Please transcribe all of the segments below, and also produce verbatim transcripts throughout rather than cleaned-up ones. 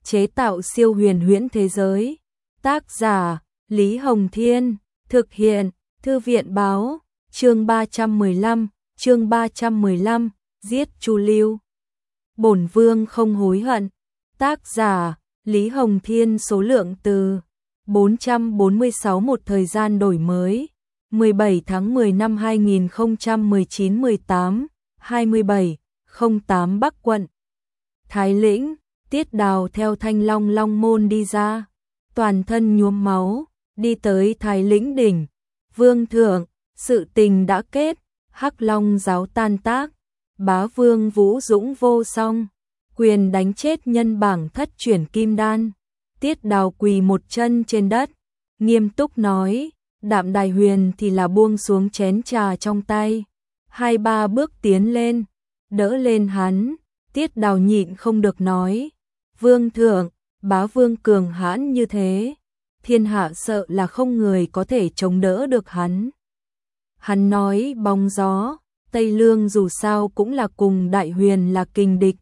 chế tạo siêu huyền huyễn thế giới. Tác giả Lý Hồng Thiên, thực hiện Thư viện Báo. Chương ba trăm mười lăm, chương ba trăm mười lăm, giết Chu Lưu. Bổn vương không hối hận. Tác giả Lý Hồng Thiên, số lượng từ bốn trăm bốn mươi sáu, một thời gian đổi mới mười bảy tháng mười năm hai nghìn không trăm mười chín, mười tám, hai mươi bảy, không tám Bắc quận Thái Lĩnh. Tiết Đào theo Thanh Long Long môn đi ra, toàn thân nhuốm máu, đi tới Thái Lĩnh đỉnh. Vương thượng, sự tình đã kết, Hắc Long giáo tan tác, bá vương vũ dũng vô song, quyền đánh chết nhân bảng thất chuyển kim đan. Tiết Đào quỳ một chân trên đất, nghiêm túc nói. Đạm Đài Huyền thì là buông xuống chén trà trong tay, hai ba bước tiến lên, đỡ lên hắn. Tiết Đào nhịn không được nói, vương thượng, bá vương cường hãn như thế, thiên hạ sợ là không người có thể chống đỡ được hắn. Hắn nói bóng gió, Tây Lương dù sao cũng là cùng Đại Huyền là kình địch.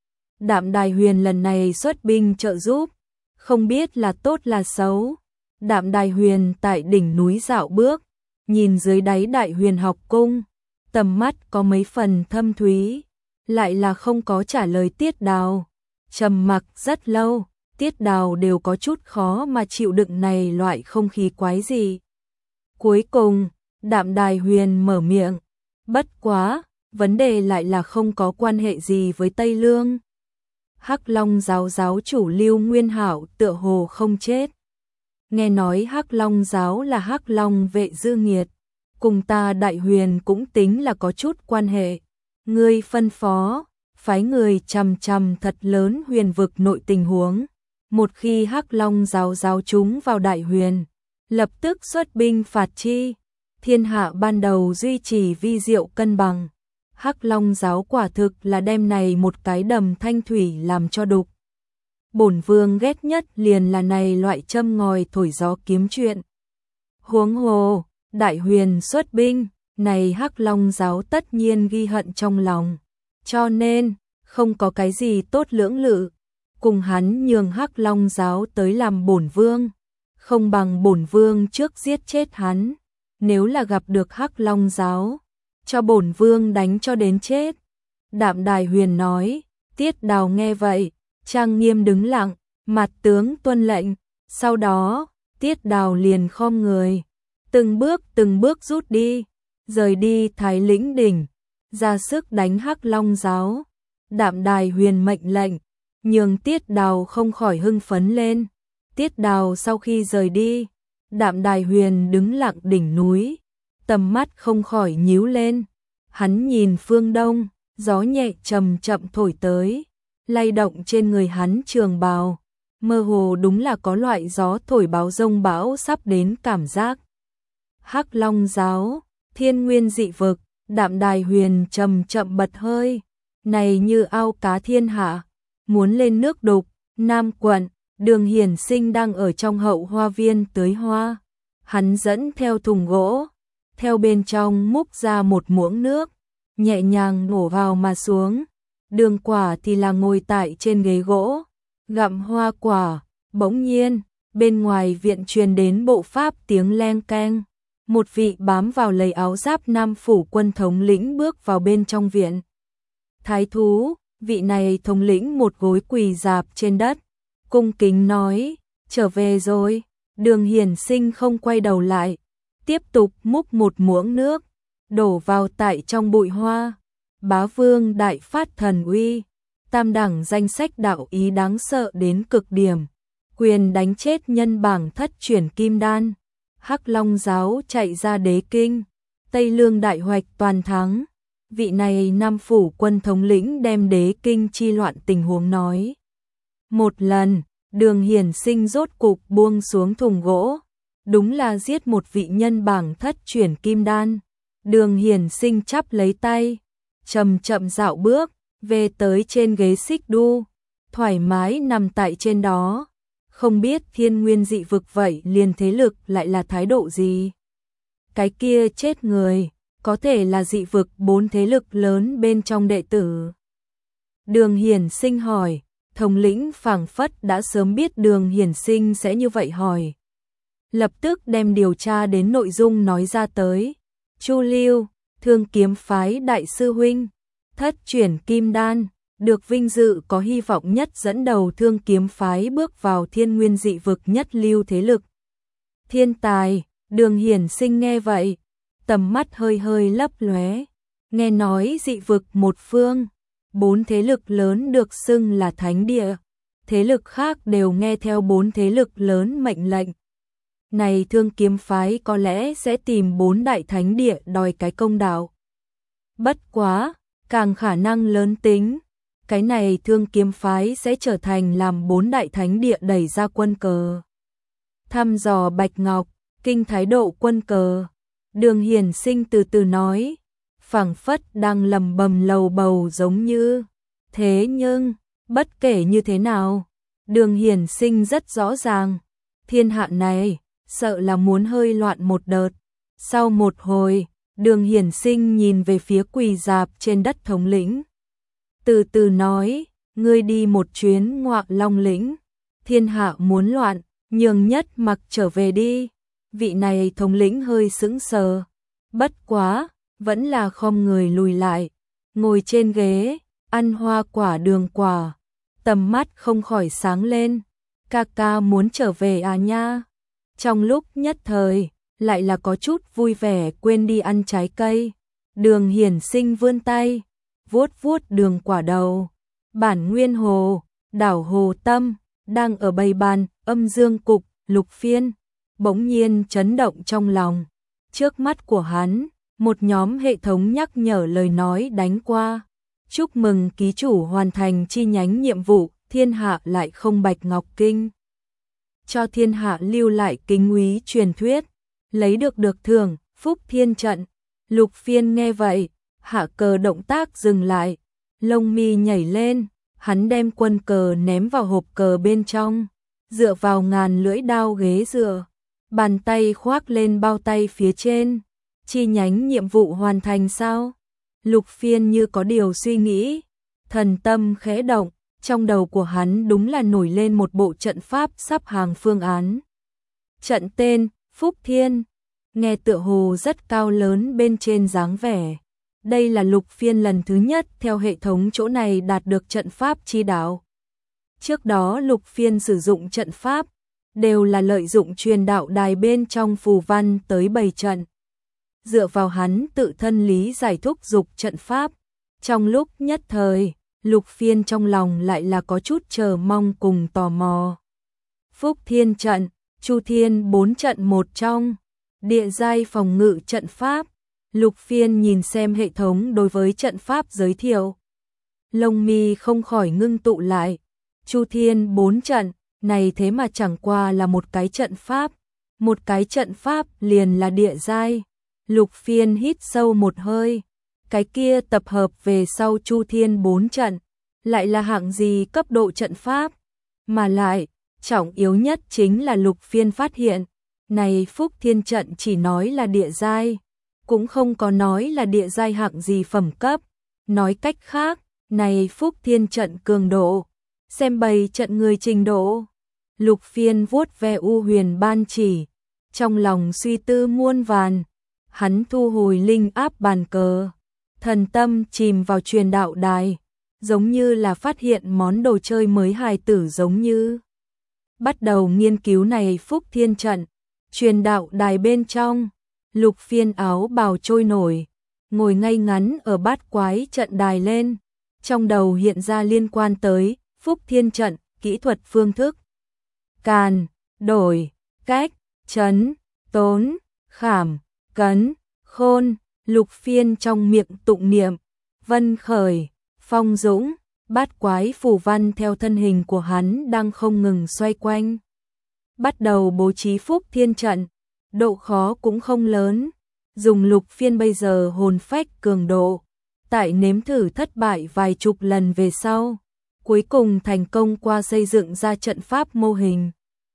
Đạm Đài Huyền lần này xuất binh trợ giúp, không biết là tốt là xấu. Đạm Đài Huyền tại đỉnh núi dạo bước, nhìn dưới đáy Đại Huyền học cung, tầm mắt có mấy phần thâm thúy, lại là không có trả lời Tiết Đào. Trầm mặc rất lâu, Tiết Đào đều có chút khó mà chịu đựng này loại không khí quái gì. Cuối cùng, Đạm Đài Huyền mở miệng, bất quá, vấn đề lại là không có quan hệ gì với Tây Lương. Hắc Long giáo giáo chủ Lưu Nguyên Hạo tựa hồ không chết. Nghe nói Hắc Long giáo là Hắc Long vệ dư nghiệt, cùng ta Đại Huyền cũng tính là có chút quan hệ. Ngươi phân phó, phái người chằm chằm thật lớn huyền vực nội tình huống. Một khi Hắc Long giáo giáo chúng vào Đại Huyền, lập tức xuất binh phạt chi. Thiên hạ ban đầu duy trì vi diệu cân bằng. Hắc Long giáo quả thực là đem này một cái đầm thanh thủy làm cho đục. Bổn vương ghét nhất liền là này loại châm ngòi thổi gió kiếm chuyện. Huống hồ, Đại Huyền xuất binh, này Hắc Long giáo tất nhiên ghi hận trong lòng. Cho nên, không có cái gì tốt lưỡng lự. Cùng hắn nhường Hắc Long giáo tới làm bổn vương, không bằng bổn vương trước giết chết hắn. Nếu là gặp được Hắc Long giáo, cho bổn vương đánh cho đến chết. Đạm Đài Huyền nói. Tiết Đào nghe vậy, trang nghiêm đứng lặng, mặt tướng tuân lệnh. Sau đó, Tiết Đào liền khom người, từng bước từng bước rút đi, rời đi Thái Lĩnh đỉnh, ra sức đánh Hắc Long giáo. Đạm Đài Huyền mệnh lệnh, nhường Tiết Đào không khỏi hưng phấn lên. Tiết Đào sau khi rời đi, Đạm Đài Huyền đứng lặng đỉnh núi, tầm mắt không khỏi nhíu lên. Hắn nhìn phương đông, gió nhẹ chậm chậm thổi tới, lay động trên người hắn trường bào, mơ hồ đúng là có loại gió thổi báo rông bão sắp đến cảm giác. Hắc Long giáo, thiên nguyên dị vực. Đạm Đài Huyền chậm chậm bật hơi, này như ao cá thiên hạ, muốn lên nước đục. Nam quận, Đường Hiển Sinh đang ở trong hậu hoa viên tưới hoa, hắn dẫn theo thùng gỗ, theo bên trong múc ra một muỗng nước, nhẹ nhàng đổ vào mà xuống. Đường Quả thì là ngồi tại trên ghế gỗ, gặm hoa quả. Bỗng nhiên, bên ngoài viện truyền đến bộ pháp tiếng leng keng. Một vị bám vào lấy áo giáp Nam phủ quân thống lĩnh bước vào bên trong viện. Thái thú, vị này thống lĩnh một gối quỳ rạp trên đất, cung kính nói, trở về rồi. Đường Hiển Sinh không quay đầu lại, tiếp tục múc một muỗng nước, đổ vào tại trong bụi hoa. Bá vương đại phát thần uy, tam đẳng danh sách đạo ý đáng sợ đến cực điểm, quyền đánh chết nhân bảng thất chuyển kim đan. Hắc Long giáo chạy ra đế kinh, Tây Lương đại hoạch toàn thắng. Vị này Nam phủ quân thống lĩnh đem đế kinh chi loạn tình huống nói một lần. Đường Hiển Sinh rốt cục buông xuống thùng gỗ, đúng là giết một vị nhân bảng thất chuyển kim đan. Đường Hiển Sinh chắp lấy tay, chậm chậm dạo bước về tới trên ghế xích đu, thoải mái nằm tại trên đó. Không biết thiên nguyên dị vực vậy liền thế lực lại là thái độ gì. Cái kia chết người, có thể là dị vực bốn thế lực lớn bên trong đệ tử. Đường Hiển Sinh hỏi, thống lĩnh phảng phất đã sớm biết Đường Hiển Sinh sẽ như vậy hỏi. Lập tức đem điều tra đến nội dung nói ra tới. Chu Lưu, Thương Kiếm phái đại sư huynh, thất chuyển kim đan, được vinh dự có hy vọng nhất dẫn đầu Thương Kiếm phái bước vào thiên nguyên dị vực nhất lưu thế lực. Thiên tài, Đường Hiển Sinh nghe vậy, tầm mắt hơi hơi lấp lóe, nghe nói dị vực một phương, bốn thế lực lớn được xưng là thánh địa, thế lực khác đều nghe theo bốn thế lực lớn mệnh lệnh. Này Thương Kiếm phái có lẽ sẽ tìm bốn đại thánh địa đòi cái công đạo. Bất quá, càng khả năng lớn tính, cái này Thương Kiếm phái sẽ trở thành làm bốn đại thánh địa đẩy ra quân cờ. Thăm dò Bạch Ngọc, kinh thái độ quân cờ. Đường Hiển Sinh từ từ nói, phảng phất đang lầm bầm lầu bầu giống như. Thế nhưng, bất kể như thế nào, Đường Hiển Sinh rất rõ ràng, thiên hạ này, sợ là muốn hơi loạn một đợt. Sau một hồi, Đường Hiển Sinh nhìn về phía quỳ dạp trên đất thống lĩnh. Từ từ nói, ngươi đi một chuyến Ngọa Long lĩnh, thiên hạ muốn loạn, nhường Nhất Mặc trở về đi. Vị này thống lĩnh hơi sững sờ, bất quá, vẫn là khom người lùi lại, ngồi trên ghế, ăn hoa quả đường quả, tầm mắt không khỏi sáng lên. Ca ca muốn trở về à nha? Trong lúc nhất thời, lại là có chút vui vẻ quên đi ăn trái cây. Đường Hiển Sinh vươn tay, vuốt vuốt đường quả đầu. Bản Nguyên Hồ, đảo Hồ Tâm, đang ở bầy bàn, âm dương cục, Lục Phiên, bỗng nhiên chấn động trong lòng. Trước mắt của hắn, một nhóm hệ thống nhắc nhở lời nói đánh qua. Chúc mừng ký chủ hoàn thành chi nhánh nhiệm vụ, thiên hạ lại không Bạch Ngọc Kinh. Cho thiên hạ lưu lại kính úy truyền thuyết, lấy được được thưởng, phúc thiên trận. Lục Phiên nghe vậy, hạ cờ động tác dừng lại, lông mi nhảy lên, hắn đem quân cờ ném vào hộp cờ bên trong, dựa vào ngàn lưỡi đao ghế dựa, bàn tay khoác lên bao tay phía trên. Chi nhánh nhiệm vụ hoàn thành sao? Lục Phiên như có điều suy nghĩ, thần tâm khẽ động, trong đầu của hắn đúng là nổi lên một bộ trận pháp sắp hàng phương án. Trận tên, Phúc Thiên, nghe tựa hồ rất cao lớn bên trên dáng vẻ. Đây là Lục Phiên lần thứ nhất theo hệ thống chỗ này đạt được trận pháp chi đạo. Trước đó Lục Phiên sử dụng trận pháp, đều là lợi dụng truyền đạo đài bên trong phù văn tới bày trận. Dựa vào hắn tự thân lý giải thúc dục trận pháp. Trong lúc nhất thời, Lục Phiên trong lòng lại là có chút chờ mong cùng tò mò. Phúc Thiên trận, Chu Thiên bốn trận một trong, địa giai phòng ngự trận pháp. Lục Phiên nhìn xem hệ thống đối với trận pháp giới thiệu. Lông mi không khỏi ngưng tụ lại. Chu Thiên bốn trận, này thế mà chẳng qua là một cái trận pháp. Một cái trận pháp liền là địa giai. Lục Phiên hít sâu một hơi. Cái kia tập hợp về sau Chu Thiên bốn trận, lại là hạng gì cấp độ trận pháp? Mà lại, trọng yếu nhất chính là Lục Phiên phát hiện, này Phúc Thiên trận chỉ nói là địa giai, cũng không có nói là địa giai hạng gì phẩm cấp. Nói cách khác, này Phúc Thiên trận cường độ, xem bày trận người trình độ. Lục Phiên vuốt ve u huyền ban chỉ, trong lòng suy tư muôn vàn. Hắn thu hồi linh áp bàn cờ, thần tâm chìm vào truyền đạo đài, giống như là phát hiện món đồ chơi mới hài tử giống như. Bắt đầu nghiên cứu này Phúc Thiên trận, truyền đạo đài bên trong, Lục Phiên áo bào trôi nổi, ngồi ngay ngắn ở bát quái trận đài lên, trong đầu hiện ra liên quan tới Phúc Thiên trận, kỹ thuật phương thức. Càn, đổi, cách, chấn, tốn, khảm, cấn, khôn. Lục Phiên trong miệng tụng niệm, vân khởi, phong dũng, bát quái phù văn theo thân hình của hắn đang không ngừng xoay quanh. Bắt đầu bố trí Phúc Thiên trận, độ khó cũng không lớn, dùng Lục Phiên bây giờ hồn phách cường độ, tại nếm thử thất bại vài chục lần về sau, cuối cùng thành công qua xây dựng ra trận pháp mô hình.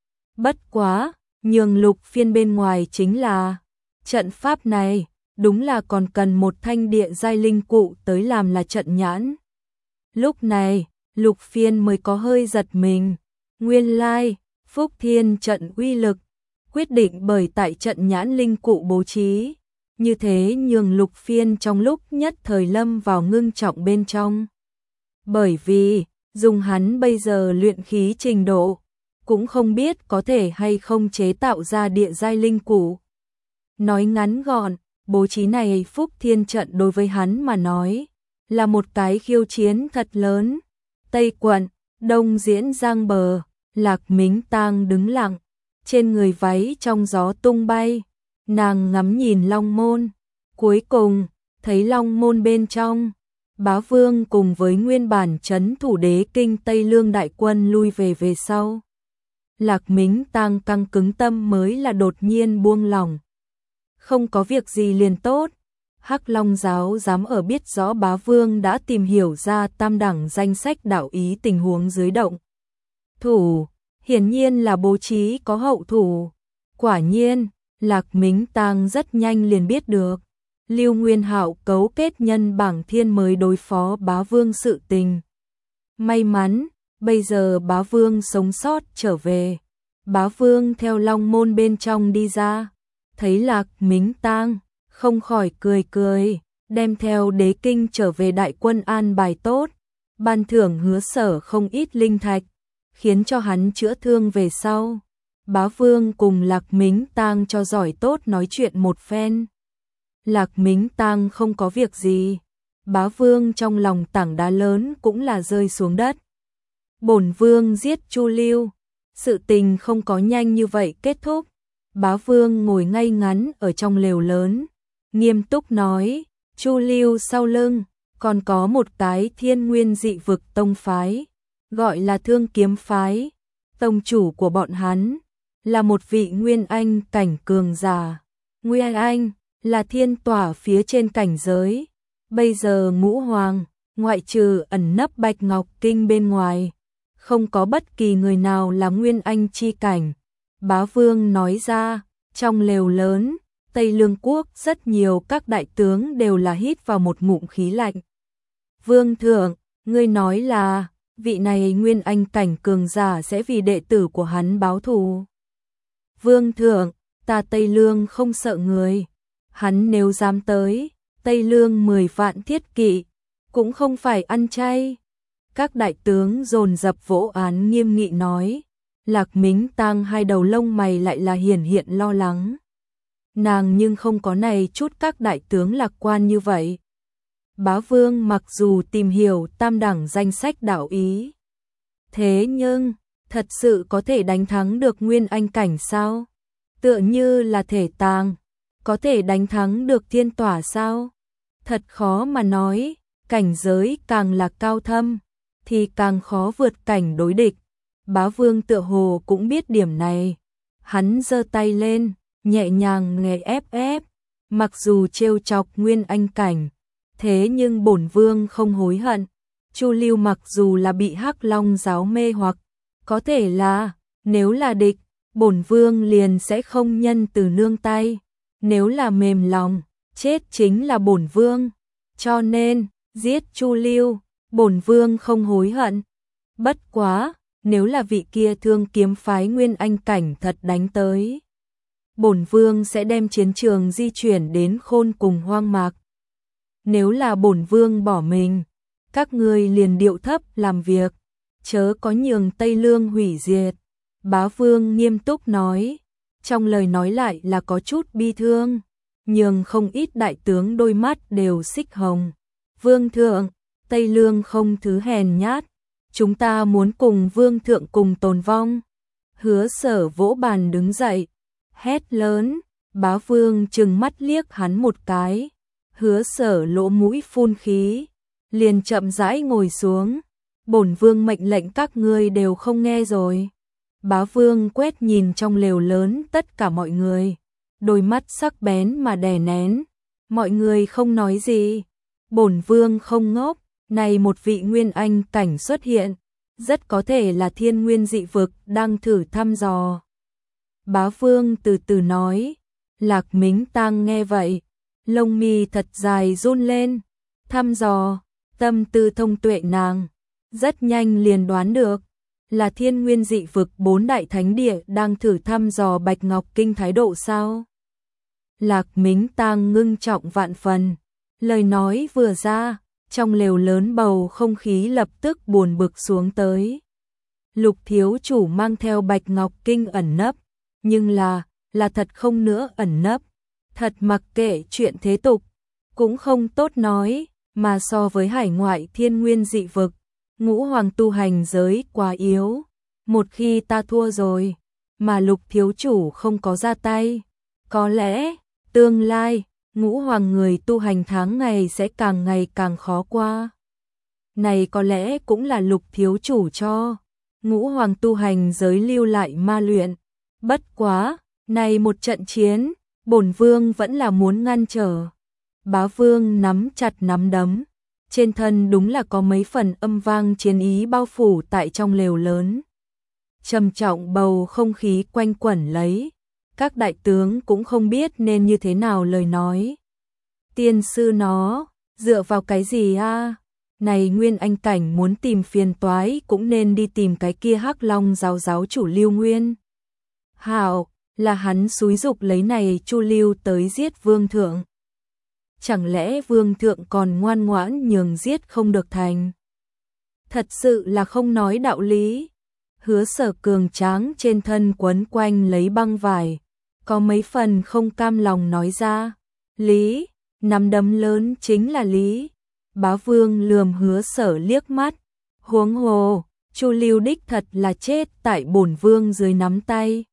Bất quá, nhường Lục Phiên bên ngoài chính là, trận pháp này đúng là còn cần một thanh địa giai linh cụ tới làm là trận nhãn. Lúc này, Lục Phiên mới có hơi giật mình. Nguyên lai, Phúc Thiên trận uy lực, quyết định bởi tại trận nhãn linh cụ bố trí. Như thế nhường Lục Phiên trong lúc nhất thời lâm vào ngưng trọng bên trong. Bởi vì, dùng hắn bây giờ luyện khí trình độ, cũng không biết có thể hay không chế tạo ra địa giai linh cụ. Nói ngắn gọn, bố trí này Phúc Thiên trận đối với hắn mà nói, là một cái khiêu chiến thật lớn. Tây quận, Đông Diễn Giang bờ, Lạc Mính Tang đứng lặng, trên người váy trong gió tung bay, nàng ngắm nhìn Long Môn, cuối cùng, thấy Long Môn bên trong, Bá Vương cùng với nguyên bản trấn thủ đế kinh Tây Lương đại quân lui về về sau. Lạc Mính Tang căng cứng tâm mới là đột nhiên buông lỏng. Không có việc gì liền tốt. Hắc Long giáo dám ở biết rõ Bá Vương đã tìm hiểu ra tam đẳng danh sách đạo ý tình huống dưới động thủ, hiển nhiên là bố trí có hậu thủ. Quả nhiên, Lạc Mính Tang rất nhanh liền biết được, Lưu Nguyên Hạo cấu kết nhân bảng thiên mới đối phó Bá Vương sự tình. May mắn, bây giờ Bá Vương sống sót trở về. Bá Vương theo Long Môn bên trong đi ra, thấy Lạc Mính Tang, không khỏi cười cười, đem theo đế kinh trở về đại quân an bài tốt, ban thưởng Hứa Sở không ít linh thạch, khiến cho hắn chữa thương về sau. Bá Vương cùng Lạc Mính Tang cho giỏi tốt nói chuyện một phen. Lạc Mính Tang không có việc gì, Bá Vương trong lòng tảng đá lớn cũng là rơi xuống đất. Bổn Vương giết Chu Lưu, sự tình không có nhanh như vậy kết thúc. Bá Vương ngồi ngay ngắn ở trong lều lớn, nghiêm túc nói, Chu Lưu sau lưng, còn có một cái thiên nguyên dị vực tông phái, gọi là Thương Kiếm phái. Tông chủ của bọn hắn là một vị nguyên anh cảnh cường giả. Nguyên anh là thiên tỏa phía trên cảnh giới. Bây giờ ngũ hoàng, ngoại trừ ẩn nấp Bạch Ngọc Kinh bên ngoài, không có bất kỳ người nào là nguyên anh chi cảnh. Bá Vương nói ra, trong lều lớn, Tây Lương quốc rất nhiều các đại tướng đều là hít vào một ngụm khí lạnh. Vương thượng, ngươi nói là, vị này nguyên anh cảnh cường giả sẽ vì đệ tử của hắn báo thù. Vương thượng, ta Tây Lương không sợ người. Hắn nếu dám tới, Tây Lương mười vạn thiết kỵ, cũng không phải ăn chay. Các đại tướng dồn dập vỗ án nghiêm nghị nói. Lạc Mính Tang hai đầu lông mày lại là hiển hiện lo lắng. Nàng nhưng không có này chút các đại tướng lạc quan như vậy. Bá Vương mặc dù tìm hiểu tam đẳng danh sách đạo ý, thế nhưng, thật sự có thể đánh thắng được nguyên anh cảnh sao? Tựa như là thể tàng, có thể đánh thắng được thiên tỏa sao? Thật khó mà nói, cảnh giới càng là cao thâm, thì càng khó vượt cảnh đối địch. Bá Vương tựa hồ cũng biết điểm này. Hắn giơ tay lên, nhẹ nhàng nghe ép ép, mặc dù trêu chọc nguyên anh cảnh, thế nhưng bổn Vương không hối hận. Chu Lưu mặc dù là bị Hắc Long giáo mê hoặc, có thể là, nếu là địch, bổn Vương liền sẽ không nhân từ nương tay. Nếu là mềm lòng, chết chính là bổn Vương. Cho nên, giết Chu Lưu, bổn Vương không hối hận. Bất quá, nếu là vị kia Thương Kiếm phái nguyên anh cảnh thật đánh tới, bổn Vương sẽ đem chiến trường di chuyển đến Khôn cùng Hoang Mạc. Nếu là bổn Vương bỏ mình, các ngươi liền điệu thấp làm việc, chớ có nhường Tây Lương hủy diệt. Bá Vương nghiêm túc nói, trong lời nói lại là có chút bi thương, nhường không ít đại tướng đôi mắt đều xích hồng. Vương thượng, Tây Lương không thứ hèn nhát, chúng ta muốn cùng Vương thượng cùng tồn vong. Hứa Sở vỗ bàn đứng dậy, hét lớn. Bá Vương trừng mắt liếc hắn một cái. Hứa Sở lỗ mũi phun khí, liền chậm rãi ngồi xuống. Bổn Vương mệnh lệnh các ngươi đều không nghe rồi. Bá Vương quét nhìn trong lều lớn tất cả mọi người, đôi mắt sắc bén mà đè nén. Mọi người không nói gì. Bổn Vương không ngốc, này một vị nguyên anh cảnh xuất hiện, rất có thể là thiên nguyên dị vực đang thử thăm dò. Bá Vương từ từ nói. Lạc Mính Tang nghe vậy, lông mi thật dài run lên. Thăm dò, tâm tư thông tuệ nàng, rất nhanh liền đoán được, là Thiên Nguyên dị vực bốn đại thánh địa đang thử thăm dò Bạch Ngọc Kinh thái độ sao? Lạc Mính Tang ngưng trọng vạn phần, lời nói vừa ra, trong lều lớn bầu không khí lập tức buồn bực xuống tới. Lục thiếu chủ mang theo Bạch Ngọc Kinh ẩn nấp, nhưng là, là thật không nữa ẩn nấp, thật mặc kệ chuyện thế tục, cũng không tốt nói, mà so với hải ngoại Thiên Nguyên dị vực, ngũ hoàng tu hành giới quá yếu, một khi ta thua rồi, mà Lục thiếu chủ không có ra tay, có lẽ, tương lai, ngũ hoàng người tu hành tháng ngày sẽ càng ngày càng khó qua. Này có lẽ cũng là Lục thiếu chủ cho ngũ hoàng tu hành giới lưu lại ma luyện. Bất quá, này một trận chiến, bổn vương vẫn là muốn ngăn trở. Bá vương nắm chặt nắm đấm, trên thân đúng là có mấy phần âm vang chiến ý bao phủ tại trong lều lớn. Trầm trọng bầu không khí quanh quẩn lấy, các đại tướng cũng không biết nên như thế nào lời nói. Tiên sư nó, dựa vào cái gì a? Này Nguyên Anh cảnh muốn tìm phiền toái cũng nên đi tìm cái kia Hắc Long giáo giáo chủ Lưu Nguyên. Hảo, là hắn xúi dục lấy này Chu Lưu tới giết vương thượng. Chẳng lẽ vương thượng còn ngoan ngoãn nhường giết không được thành? Thật sự là không nói đạo lý. Hứa Sở cường tráng trên thân quấn quanh lấy băng vải, có mấy phần không cam lòng nói ra. Lý, nắm đấm lớn chính là lý. Bá vương lườm Hứa Sở liếc mắt, huống hồ, Chu Lưu đích thật là chết tại bổn vương dưới nắm tay.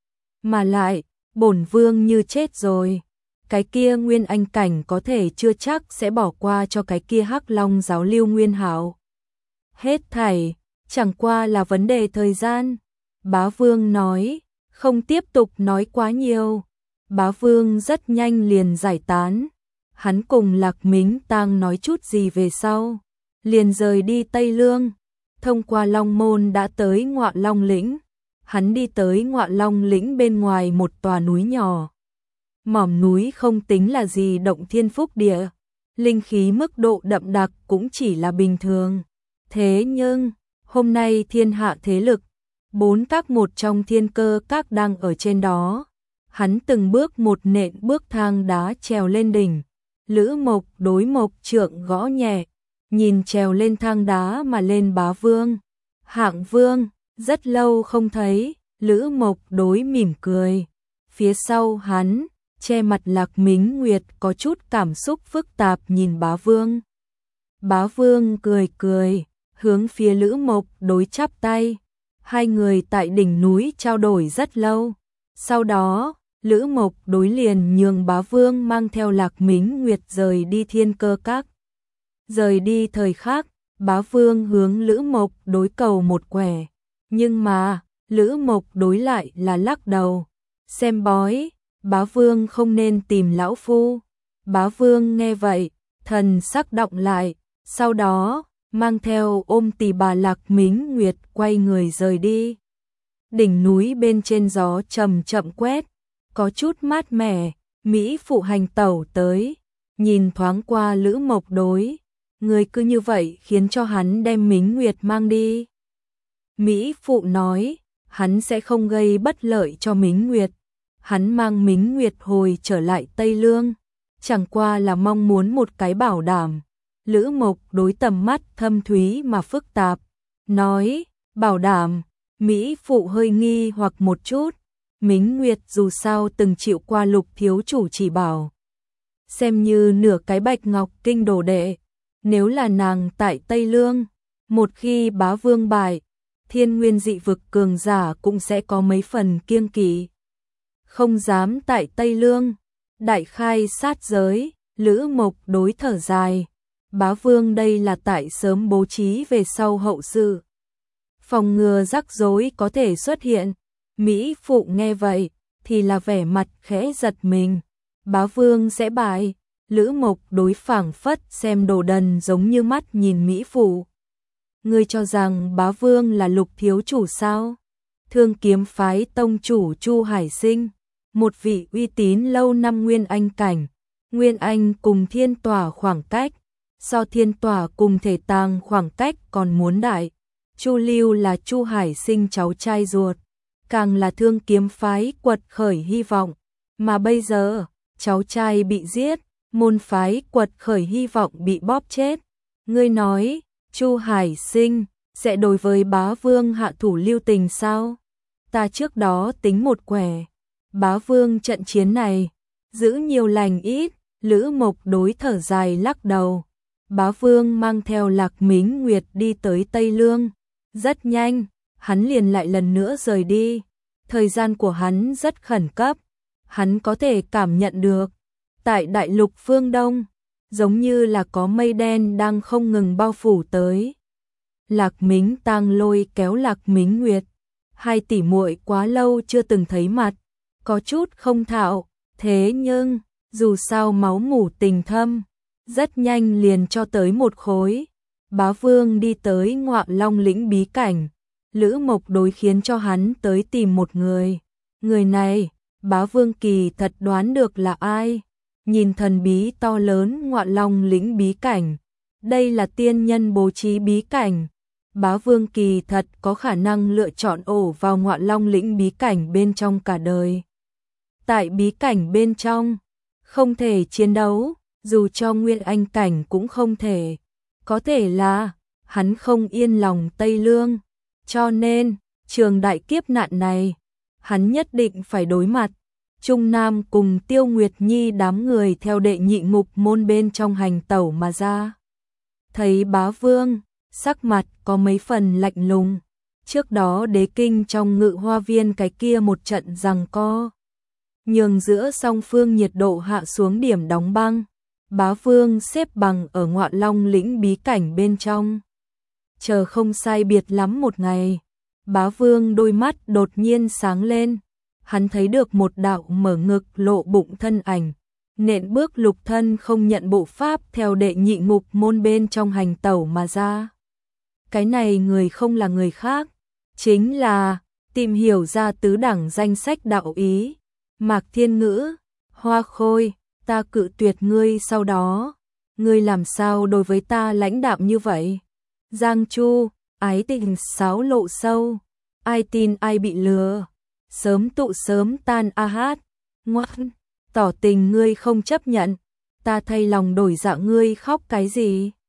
Mà lại, bổn vương như chết rồi, cái kia Nguyên Anh cảnh có thể chưa chắc sẽ bỏ qua cho cái kia Hắc Long giáo Lưu Nguyên hảo. Hết thảy, chẳng qua là vấn đề thời gian. Bá vương nói, không tiếp tục nói quá nhiều. Bá vương rất nhanh liền giải tán. Hắn cùng Lạc Mính Tang nói chút gì về sau, liền rời đi Tây Lương, thông qua Long Môn đã tới Ngọa Long lĩnh. Hắn đi tới Ngọa Long lĩnh bên ngoài một tòa núi nhỏ. Mỏm núi không tính là gì động thiên phúc địa, linh khí mức độ đậm đặc cũng chỉ là bình thường. Thế nhưng, hôm nay thiên hạ thế lực, bốn các một trong thiên cơ các đang ở trên đó. Hắn từng bước một nện bước thang đá trèo lên đỉnh. Lữ Mộc đối Mộc Trượng gõ nhẹ, nhìn trèo lên thang đá mà lên Bá vương. Hạng vương, rất lâu không thấy, Lữ Mộc đối mỉm cười. Phía sau hắn, che mặt Lạc Mính Nguyệt có chút cảm xúc phức tạp nhìn Bá vương. Bá vương cười cười, hướng phía Lữ Mộc đối chắp tay. Hai người tại đỉnh núi trao đổi rất lâu. Sau đó, Lữ Mộc đối liền nhường Bá vương mang theo Lạc Mính Nguyệt rời đi thiên cơ các. Rời đi thời khác, Bá vương hướng Lữ Mộc đối cầu một quẻ. Nhưng mà, Lữ Mộc đối lại là lắc đầu. Xem bói, Bá vương không nên tìm lão phu. Bá vương nghe vậy, thần sắc động lại. Sau đó, mang theo ôm tỳ bà Lạc Mính Nguyệt quay người rời đi. Đỉnh núi bên trên gió chậm chậm quét, có chút mát mẻ. Mỹ phụ hành tẩu tới, nhìn thoáng qua Lữ Mộc đối. Người cứ như vậy khiến cho hắn đem Mính Nguyệt mang đi. Mỹ phụ nói, hắn sẽ không gây bất lợi cho Mính Nguyệt. Hắn mang Mính Nguyệt hồi trở lại Tây Lương, chẳng qua là mong muốn một cái bảo đảm. Lữ Mộc đối tầm mắt thâm thúy mà phức tạp, nói, bảo đảm. Mỹ phụ hơi nghi hoặc một chút. Mính Nguyệt dù sao từng chịu qua Lục thiếu chủ chỉ bảo, xem như nửa cái Bạch Ngọc Kinh đồ đệ. Nếu là nàng tại Tây Lương, một khi Bá vương bại, Thiên Nguyên dị vực cường giả cũng sẽ có mấy phần kiêng kỵ, không dám tại Tây Lương đại khai sát giới. Lữ Mộc đối thở dài, Bá vương đây là tại sớm bố trí về sau hậu sự, phòng ngừa rắc rối có thể xuất hiện. Mỹ phụ nghe vậy thì là vẻ mặt khẽ giật mình. Bá vương sẽ bại? Lữ Mộc đối phảng phất xem đồ đần giống như mắt nhìn Mỹ phụ. Ngươi cho rằng Bá vương là Lục thiếu chủ sao? Thương kiếm phái tông chủ Chu Hải Sinh, một vị uy tín lâu năm Nguyên Anh cảnh. Nguyên Anh cùng thiên tỏa khoảng cách, so thiên tỏa cùng thể tàng khoảng cách còn muốn đại. Chu Lưu là Chu Hải Sinh cháu trai ruột, càng là Thương Kiếm phái quật khởi hy vọng, mà bây giờ, cháu trai bị giết, môn phái quật khởi hy vọng bị bóp chết. Ngươi nói, Chu Hải Sinh sẽ đối với bá vương hạ thủ lưu tình sao? Ta trước đó tính một quẻ, bá vương trận chiến này, giữ nhiều lành ít, Lữ Mộc đối thở dài lắc đầu. Bá vương mang theo Lạc Mính Nguyệt đi tới Tây Lương, rất nhanh, hắn liền lại lần nữa rời đi. Thời gian của hắn rất khẩn cấp, hắn có thể cảm nhận được, tại đại lục phương Đông, giống như là có mây đen đang không ngừng bao phủ tới. Lạc Mính Tang lôi kéo Lạc Mính Nguyệt, hai tỷ muội quá lâu chưa từng thấy mặt, có chút không thạo, thế nhưng, dù sao máu mủ tình thâm, rất nhanh liền cho tới một khối. Bá vương đi tới Ngọa Long lĩnh bí cảnh, Lữ Mộc đối khiến cho hắn tới tìm một người. Người này, bá vương kỳ thật đoán được là ai. Nhìn thần bí to lớn Ngọa Long lĩnh bí cảnh, đây là tiên nhân bố trí bí cảnh. Bá vương kỳ thật có khả năng lựa chọn ổ vào Ngọa Long lĩnh bí cảnh bên trong cả đời. Tại bí cảnh bên trong, không thể chiến đấu, dù cho Nguyên Anh cảnh cũng không thể. Có thể là, hắn không yên lòng Tây Lương, cho nên, trường đại kiếp nạn này, hắn nhất định phải đối mặt. Trung Nam cùng Tiêu Nguyệt Nhi đám người theo đệ nhị ngục môn bên trong hành tẩu mà ra. Thấy bá vương, sắc mặt có mấy phần lạnh lùng. Trước đó đế kinh trong ngự hoa viên cái kia một trận giằng co, nhường giữa song phương nhiệt độ hạ xuống điểm đóng băng. Bá vương xếp bằng ở Ngọa Long lĩnh bí cảnh bên trong. Chờ không sai biệt lắm một ngày, bá vương đôi mắt đột nhiên sáng lên. Hắn thấy được một đạo mở ngực lộ bụng thân ảnh, nện bước lục thân không nhận bộ pháp theo đệ nhị ngục môn bên trong hành tẩu mà ra. Cái này người không là người khác, chính là tìm hiểu ra tứ đẳng danh sách đạo ý, Mạc Thiên Ngữ. Hoa Khôi, ta cự tuyệt ngươi sau đó, ngươi làm sao đối với ta lãnh đạm như vậy? Giang Chu, ái tình sáo lộ sâu, ai tin ai bị lừa, sớm tụ sớm tan a hát, ngoan, tỏ tình ngươi không chấp nhận, ta thay lòng đổi dạ ngươi khóc cái gì?